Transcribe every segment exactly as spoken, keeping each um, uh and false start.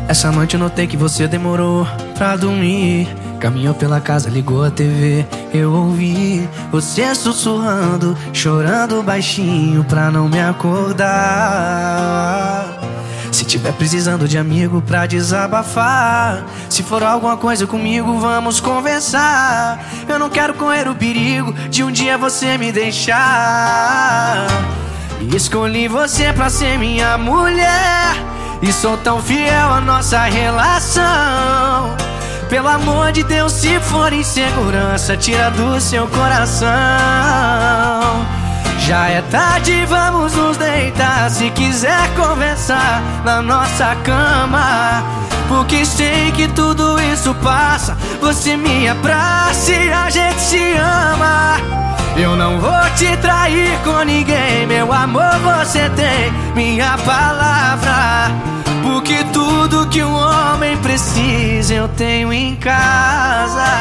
Essa noite eu notei que você demorou pra dormir. Caminhou pela casa, ligou a T V. Eu ouvi você sussurrando, chorando baixinho pra não me acordar. Se tiver precisando de amigo pra desabafar, se for alguma coisa comigo, vamos conversar. Eu não quero correr o perigo de um dia você me deixar. E escolhi você pra ser minha mulher, e sou tão fiel à nossa relação. Pelo amor de Deus, se for insegurança, tira do seu coração. Já é tarde, vamos nos deitar. Se quiser conversar na nossa cama, porque sei que tudo isso passa. Você me abraça e a gente se ama. Eu não vou te trair com ninguém, meu amor, você tem minha palavra. Porque tudo que um homem precisa eu tenho em casa.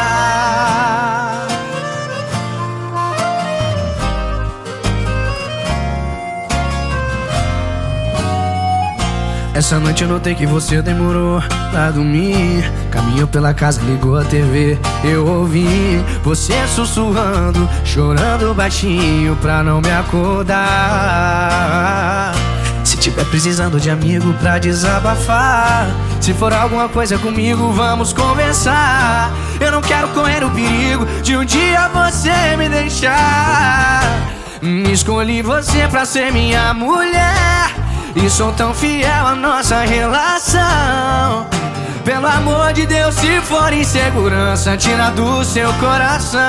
Essa noite eu notei que você demorou pra dormir. Caminhou pela casa, ligou a T V. Eu ouvi você sussurrando, chorando baixinho pra não me acordar. Se tiver precisando de amigo pra desabafar, se for alguma coisa comigo, vamos conversar. Eu não quero correr o perigo de um dia você me deixar. Escolhi você pra ser minha mulher, e sou tão fiel à nossa relação. Pelo amor de Deus, se for insegurança, tira do seu coração.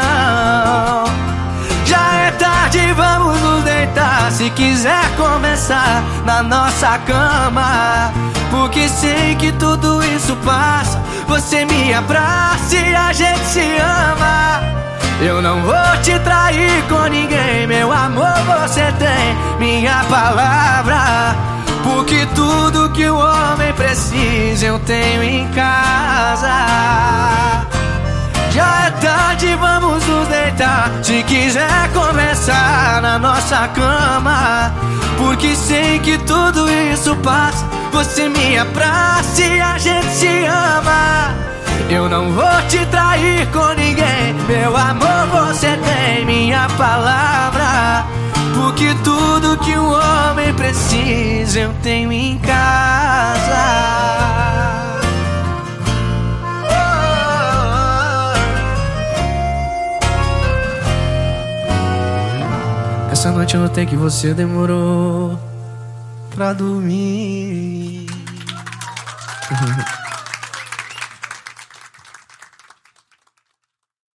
Já é tarde, vamos nos deitar. Se quiser começar na nossa cama, porque sei que tudo isso passa. Você me abraça e a gente se ama. Eu não vou te trair com ninguém, meu amor, você tem minha palavra. Porque tudo que o homem precisa eu tenho em casa. Já é tarde, vamos nos deitar. Se quiser conversar na nossa cama, porque sei que tudo isso passa. Você me abraça e a gente se ama. Eu não vou te trair com ninguém, meu amor, você tem minha palavra. Porque tudo que um homem precisa eu tenho em casa. Essa noite eu notei que você demorou pra dormir.